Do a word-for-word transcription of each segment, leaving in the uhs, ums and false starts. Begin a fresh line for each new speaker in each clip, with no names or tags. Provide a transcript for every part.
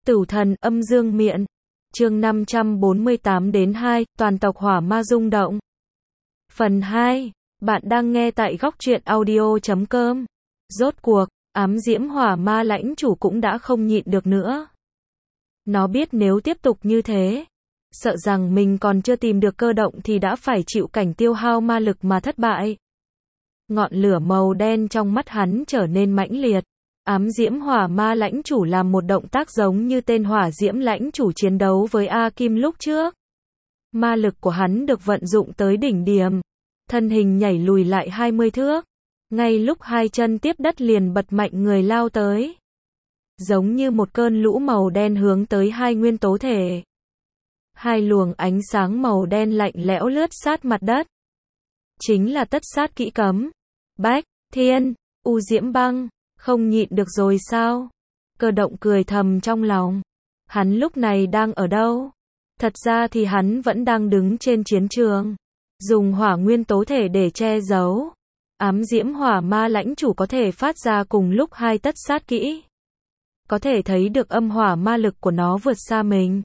Tử thần âm dương miện. Chương năm trăm bốn mươi tám đến hai, toàn tộc hỏa ma rung động. Phần hai. Bạn đang nghe tại góc truyện audio chấm com. Rốt cuộc, ám diễm hỏa ma lãnh chủ cũng đã không nhịn được nữa. Nó biết nếu tiếp tục như thế, sợ rằng mình còn chưa tìm được cơ động thì đã phải chịu cảnh tiêu hao ma lực mà thất bại. Ngọn lửa màu đen trong mắt hắn trở nên mãnh liệt. Ám diễm hỏa ma lãnh chủ làm một động tác giống như tên hỏa diễm lãnh chủ chiến đấu với A Kim lúc trước. Ma lực của hắn được vận dụng tới đỉnh điểm. Thân hình nhảy lùi lại hai mươi thước. Ngay lúc hai chân tiếp đất liền bật mạnh người lao tới. Giống như một cơn lũ màu đen hướng tới hai nguyên tố thể. Hai luồng ánh sáng màu đen lạnh lẽo lướt sát mặt đất. Chính là tất sát kỹ cấm. Bách, Thiên, U Diễm Băng. Không nhịn được rồi sao? Cơ động cười thầm trong lòng. Hắn lúc này đang ở đâu? Thật ra thì hắn vẫn đang đứng trên chiến trường. Dùng hỏa nguyên tố thể để che giấu. Ám diễm hỏa ma lãnh chủ có thể phát ra cùng lúc hai tất sát kỹ. Có thể thấy được âm hỏa ma lực của nó vượt xa mình.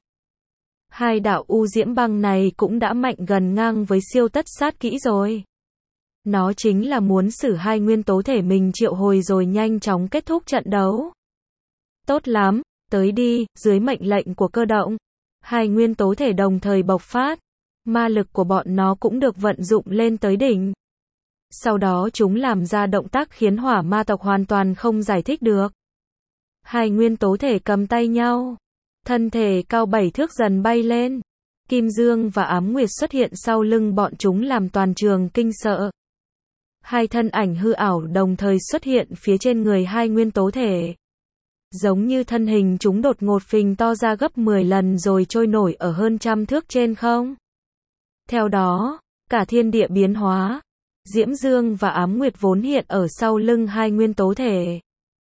Hai đạo U Diễm Băng này cũng đã mạnh gần ngang với siêu tất sát kỹ rồi. Nó chính là muốn sử hai nguyên tố thể mình triệu hồi rồi nhanh chóng kết thúc trận đấu. Tốt lắm, tới đi, dưới mệnh lệnh của cơ động. Hai nguyên tố thể đồng thời bộc phát. Ma lực của bọn nó cũng được vận dụng lên tới đỉnh. Sau đó chúng làm ra động tác khiến hỏa ma tộc hoàn toàn không giải thích được. Hai nguyên tố thể cầm tay nhau. Thân thể cao bảy thước dần bay lên. Kim Dương và Ám Nguyệt xuất hiện sau lưng bọn chúng làm toàn trường kinh sợ. Hai thân ảnh hư ảo đồng thời xuất hiện phía trên người hai nguyên tố thể. Giống như thân hình chúng đột ngột phình to ra gấp mười lần rồi trôi nổi ở hơn trăm thước trên không. Theo đó, cả thiên địa biến hóa. Diễm Dương và Ám Nguyệt vốn hiện ở sau lưng hai nguyên tố thể.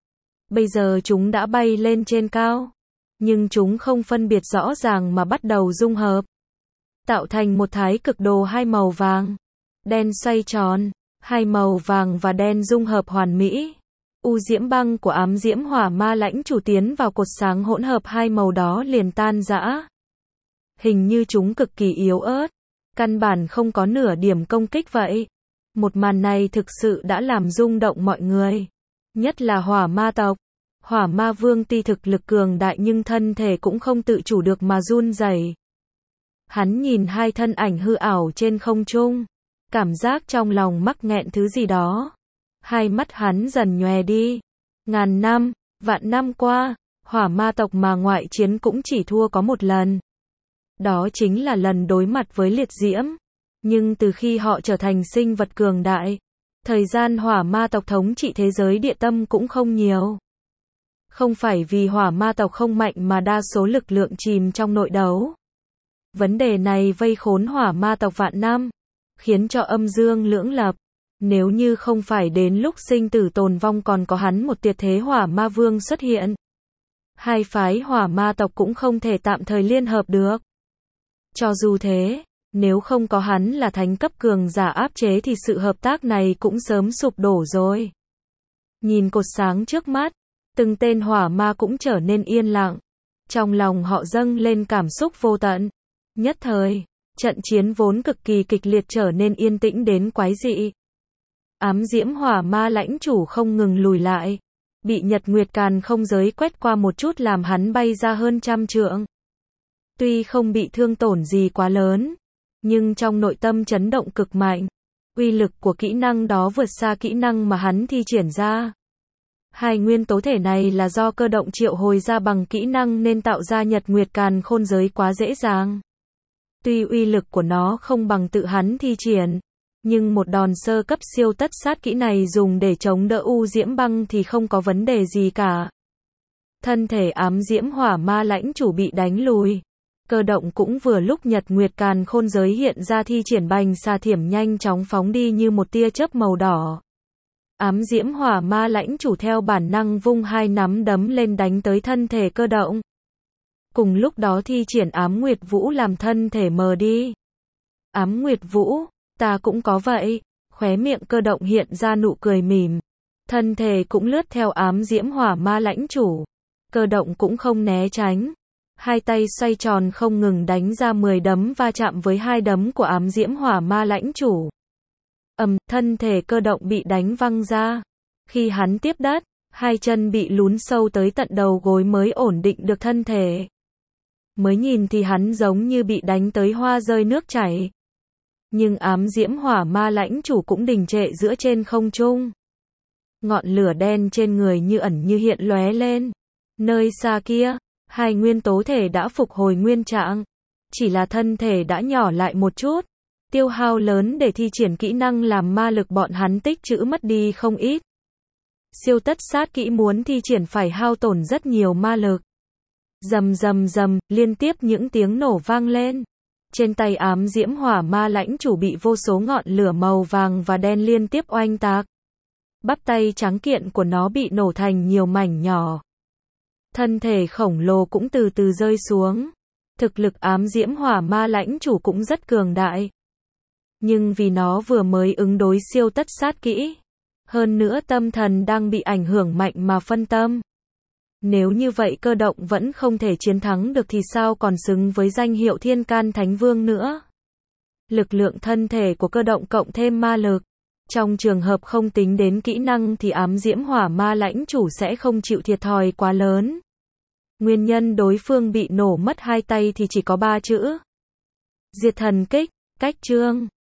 Bây giờ chúng đã bay lên trên cao. Nhưng chúng không phân biệt rõ ràng mà bắt đầu dung hợp. Tạo thành một thái cực đồ hai màu vàng. Đen xoay tròn. Hai màu vàng và đen dung hợp hoàn mỹ. U Diễm Băng của ám diễm hỏa ma lãnh chủ tiến vào cột sáng hỗn hợp hai màu đó liền tan rã. Hình như chúng cực kỳ yếu ớt. Căn bản không có nửa điểm công kích vậy. Một màn này thực sự đã làm rung động mọi người. Nhất là hỏa ma tộc. Hỏa ma vương tuy thực lực cường đại nhưng thân thể cũng không tự chủ được mà run rẩy. Hắn nhìn hai thân ảnh hư ảo trên không trung. Cảm giác trong lòng mắc nghẹn thứ gì đó. Hai mắt hắn dần nhòe đi. Ngàn năm, vạn năm qua, hỏa ma tộc mà ngoại chiến cũng chỉ thua có một lần. Đó chính là lần đối mặt với liệt diễm. Nhưng từ khi họ trở thành sinh vật cường đại, thời gian hỏa ma tộc thống trị thế giới địa tâm cũng không nhiều. Không phải vì hỏa ma tộc không mạnh mà đa số lực lượng chìm trong nội đấu. Vấn đề này vây khốn hỏa ma tộc vạn năm. Khiến cho âm dương lưỡng lập. Nếu như không phải đến lúc sinh tử tồn vong còn có hắn một tuyệt thế hỏa ma vương xuất hiện. Hai phái hỏa ma tộc cũng không thể tạm thời liên hợp được. Cho dù thế, nếu không có hắn là thánh cấp cường giả áp chế thì sự hợp tác này cũng sớm sụp đổ rồi. Nhìn cột sáng trước mắt, từng tên hỏa ma cũng trở nên yên lặng. Trong lòng họ dâng lên cảm xúc vô tận. Nhất thời, trận chiến vốn cực kỳ kịch liệt trở nên yên tĩnh đến quái dị. Ám diễm hỏa ma lãnh chủ không ngừng lùi lại. Bị Nhật Nguyệt Càn Không giới quét qua một chút làm hắn bay ra hơn trăm trượng. Tuy không bị thương tổn gì quá lớn, nhưng trong nội tâm chấn động cực mạnh. Uy lực của kỹ năng đó vượt xa kỹ năng mà hắn thi triển ra. Hai nguyên tố thể này là do cơ động triệu hồi ra bằng kỹ năng nên tạo ra Nhật Nguyệt Càn Khôn giới quá dễ dàng. Tuy uy lực của nó không bằng tự hắn thi triển, nhưng một đòn sơ cấp siêu tất sát kỹ này dùng để chống đỡ U Diễm Băng thì không có vấn đề gì cả. Thân thể ám diễm hỏa ma lãnh chủ bị đánh lùi. Cơ động cũng vừa lúc Nhật Nguyệt Càn Khôn giới hiện ra thi triển bành xà thiểm nhanh chóng phóng đi như một tia chớp màu đỏ. Ám diễm hỏa ma lãnh chủ theo bản năng vung hai nắm đấm lên đánh tới thân thể cơ động. Cùng lúc đó thi triển ám nguyệt vũ làm thân thể mờ đi. Ám nguyệt vũ, ta cũng có vậy. Khóe miệng cơ động hiện ra nụ cười mỉm. Thân thể cũng lướt theo ám diễm hỏa ma lãnh chủ. Cơ động cũng không né tránh. Hai tay xoay tròn không ngừng đánh ra mười đấm va chạm với hai đấm của ám diễm hỏa ma lãnh chủ. Ầm, thân thể cơ động bị đánh văng ra. Khi hắn tiếp đất, hai chân bị lún sâu tới tận đầu gối mới ổn định được thân thể. Mới nhìn thì hắn giống như bị đánh tới hoa rơi nước chảy. Nhưng ám diễm hỏa ma lãnh chủ cũng đình trệ giữa trên không trung. Ngọn lửa đen trên người như ẩn như hiện lóe lên. Nơi xa kia, hai nguyên tố thể đã phục hồi nguyên trạng. Chỉ là thân thể đã nhỏ lại một chút. Tiêu hao lớn để thi triển kỹ năng làm ma lực bọn hắn tích trữ mất đi không ít. Siêu tất sát kỹ muốn thi triển phải hao tổn rất nhiều ma lực. Rầm rầm rầm, liên tiếp những tiếng nổ vang lên. Trên tay ám diễm hỏa ma lãnh chủ bị vô số ngọn lửa màu vàng và đen liên tiếp oanh tạc. Bắp tay trắng kiện của nó bị nổ thành nhiều mảnh nhỏ. Thân thể khổng lồ cũng từ từ rơi xuống. Thực lực ám diễm hỏa ma lãnh chủ cũng rất cường đại. Nhưng vì nó vừa mới ứng đối siêu tất sát kỹ. Hơn nữa tâm thần đang bị ảnh hưởng mạnh mà phân tâm. Nếu như vậy cơ động vẫn không thể chiến thắng được thì sao còn xứng với danh hiệu Thiên Can Thánh Vương nữa. Lực lượng thân thể của cơ động cộng thêm ma lực. Trong trường hợp không tính đến kỹ năng thì ám diễm hỏa ma lãnh chủ sẽ không chịu thiệt thòi quá lớn. Nguyên nhân đối phương bị nổ mất hai tay thì chỉ có ba chữ. Diệt thần kích, cách chương.